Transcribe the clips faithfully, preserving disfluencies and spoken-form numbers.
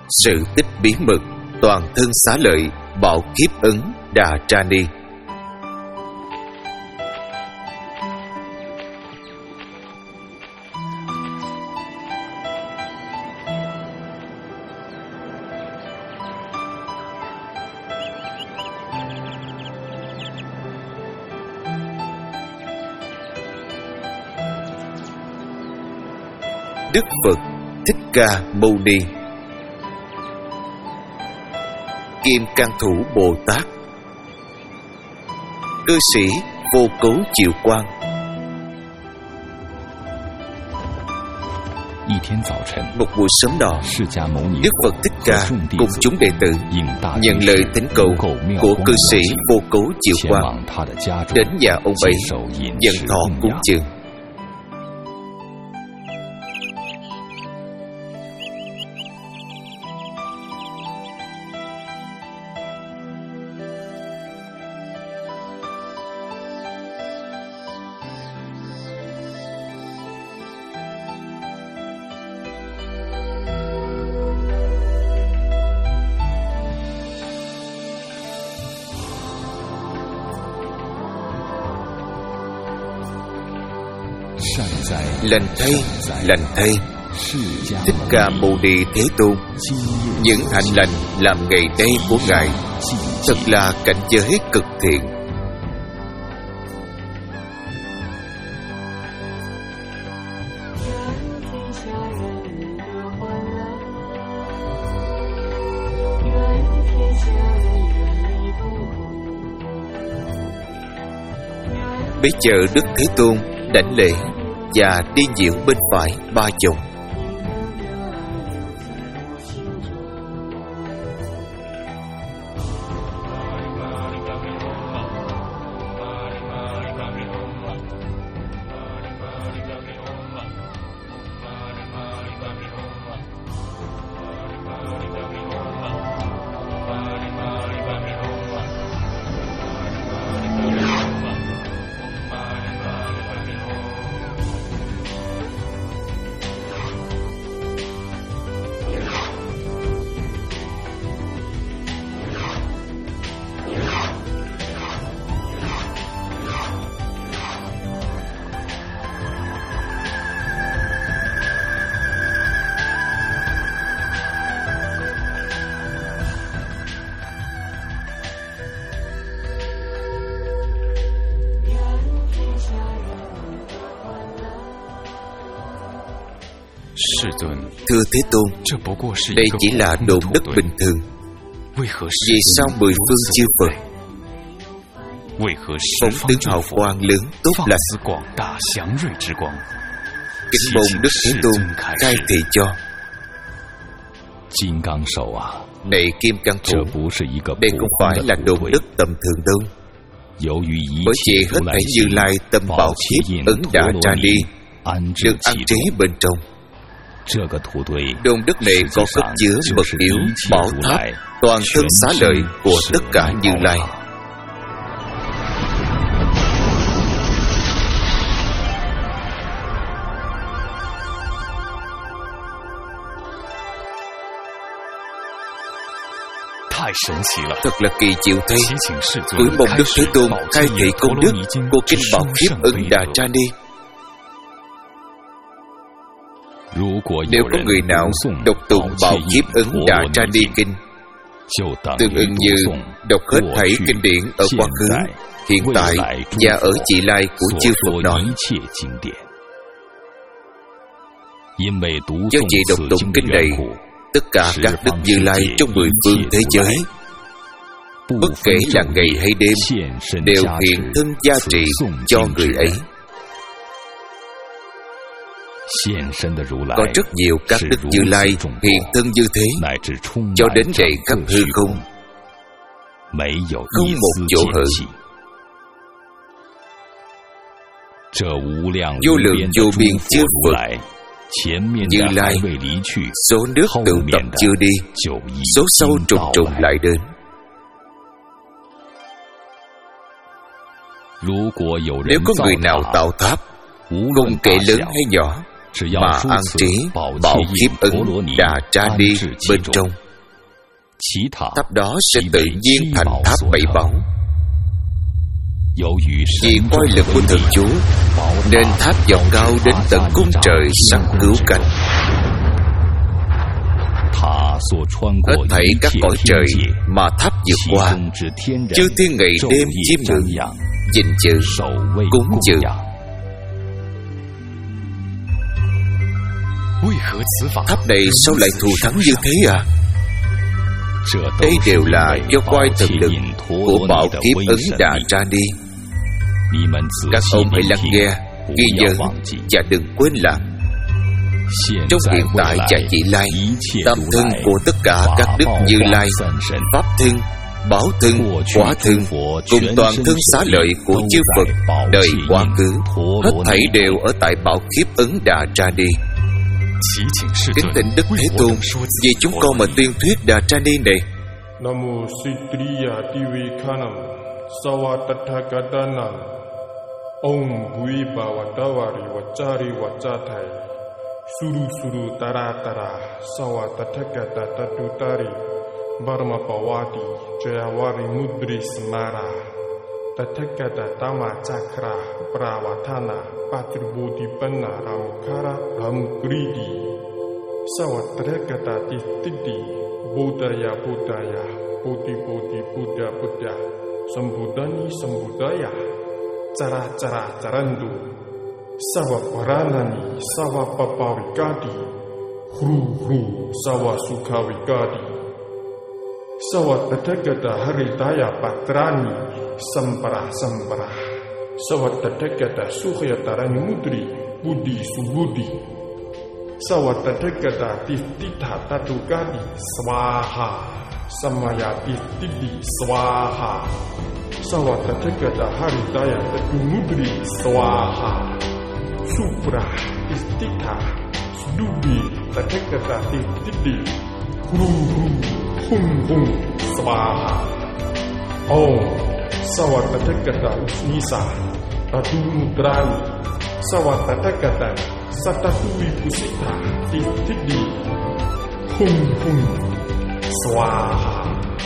Sự tích bí mật toàn thân xá lợi Bảo Kiếp Ấn Đà Tra Ni. Đức Phật Thích Ca Mâu Ni, Kim Cang Thủ Bồ Tát, Cư sĩ Vô Cấu Chiều Quang. Một buổi sớm nọ, Đức Phật Thích Ca cùng chúng đệ tử nhận lời thỉnh cầu của cư sĩ Vô Cấu Chiều Quang đến nhà ông ấy nhận thọ cúng dường. Lành thay, lành thay, Thích Ca Mâu Ni Thế Tôn, những hạnh lành làm ngày nay của Ngài thật là cảnh giới cực thiện. Bây giờ Đức Thế Tôn đảnh lễ và đi nhiễu bên phải ba vòng. Thưa Thế Tôn, đây chỉ là độn đất bình thường. Vì sao mười phương chư Phật phóng tướng hào quang lớn tốt lành? Kính mong Đức Thế Tôn khai thị cho. Này Kim Cang Thủ, đây không phải là độn đất tầm thường đâu. Bởi vì hết thảy Như Lai tâm Bảo Kiếp Ấn Đà Tra Ni được an trí bên trong. Đồn đất này có cất chứa mật điếu, bảo tháp, toàn thân xá lợi của tất cả Như Lai. Thật là kỳ diệu thay. Cuối mong Đức Thế Tôn khai thị công đức của kinh Bảo Kiếp Ấn Đà Tra Ni. Nếu có người nào đọc tụng Bảo Kiếp Ấn Đà Tra Ni kinh, tương ứng như đọc hết thảy kinh điển ở quá khứ, hiện tại và ở vị lai của chư Phật nói. Do vì đọc tụng kinh này, tất cả các đức Như Lai trong mười phương thế giới, bất kể là ngày hay đêm, đều hiện thân gia trị cho người ấy. Có rất nhiều các đức Như Lai hiện thân như thế, cho đến đầy khắp hư không, không một chỗ hở. Vô lượng vô biên chư Phật Như Lai, số nước tự tập chưa đi, số sau trùng trùng lại đến. Nếu có người nào tạo tháp, không kể lớn hay nhỏ, mà an trí bảo kiếp ứng Đà Tra Ni bên trong. Tháp đó sẽ tự nhiên thành tháp bảy báu. Vì oai lực của thần Chúa nên tháp dọc cao đến tận cung trời sắp cứu cánh. Hết thảy các cõi trời mà tháp vượt qua, chư thiên ngày đêm chiêm ngưỡng, gìn giữ, cúng dường. Tháp này sao lại thù thắng như thế à? Đây đều là do quai thần lực của bảo kiếp ứng Đà Tra Ni. Các ông hãy lắng nghe, ghi nhớ và đừng quên làm. Trong hiện tại và vị lai, tâm thân của tất cả các đức Như Lai, Pháp thân, Bảo thân, Quả thân, cùng toàn thân xá lợi của chư Phật đời quá khứ, hết thảy đều ở tại bảo kiếp ứng Đà Tra Ni. Kính thỉnh Đức Thế Tôn vì chúng con mà tuyên thuyết Đà Tra Ni này. Namo Sitriya Tivikhanam Savatathagatanam Om Gui Bhavadavari Vachari Vachathai Suru Suru Tara Tara Savatathagata Tatutari Varma Pavati Jayavari Mudri Smara Tathagata Tama Chakra Pravatana Patribodhipanna Ramukara Ramukridi Savatathagata Tistiti Buddhaya Buddhaya Bodhi Bodhi Buddha Buddha Sambudani Sambudaya Cara Cara Carandu Sava Paranani Sava Papavikadi Hru Hru Sava Sukhavikadi Sava Tathagata Haritaya Patrani Sampara Sampara Sava Tathagata Sukhayatarani Mudri Buddhi Subudhi Sava Tathagata Tititha Tatukadi Swaha Samaya Tititi Swaha Sava Tathagata Haritaya Tatumudri Swaha Supra Tititha Sudubhi Tathagata Tititi Hrum Hrum Hum Hum Swaha Om Sava Tathagata Usnisa Tatumudrani Sava Tathagata Satatui Pusita Tititi Hum Hum Swaha.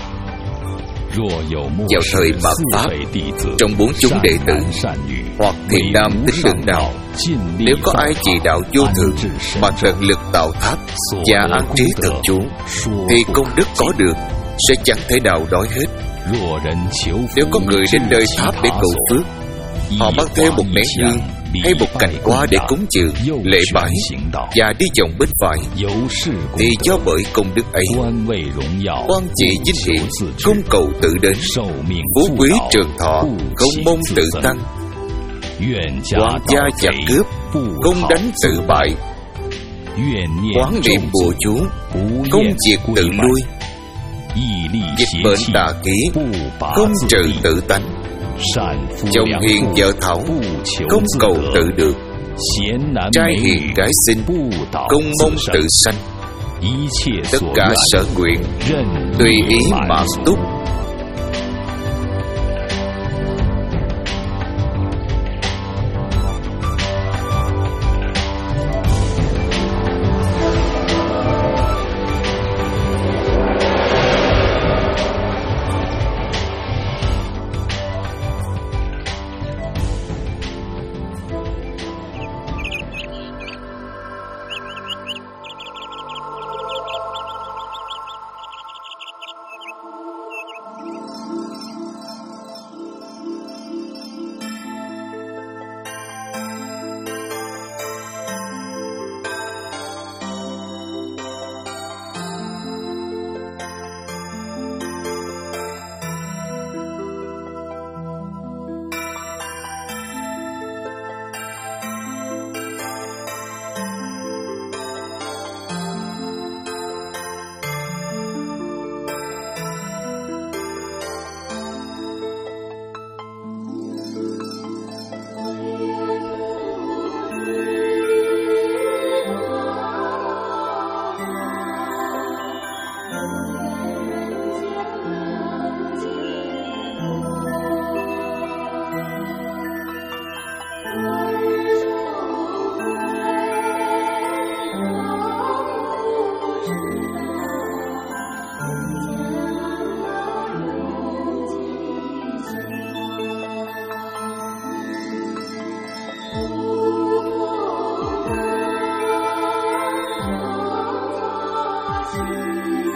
Vào thời mạt Pháp, trong bốn chúng đệ tử hoặc thiện nam tín đường nào, nếu có ai chỉ đạo vô thượng mà tận lực tạo tháp và an trí thần Chúa, thì công đức có được sẽ chẳng thể nào đói hết. Nếu có người đến nơi tháp để cầu phước, họ mang theo một nén hương hay một cành hoa để cúng dường, lễ bái và đi vòng bên phải, thì do bởi công đức ấy, quan trị vinh hiển, không cầu tự đến, phú quý trường thọ, không mong tự tăng, hoàng gia giặc cướp, không đánh tự bại, quán niệm bùa chú, không diệt tự lui, dịch bệnh tà khí, không trừ tự tánh, chồng hiền vợ thảo, không cầu tự được, trai hiền gái xinh, không mong tự sanh, tất cả sở nguyện tùy ý mà túc. Thank you.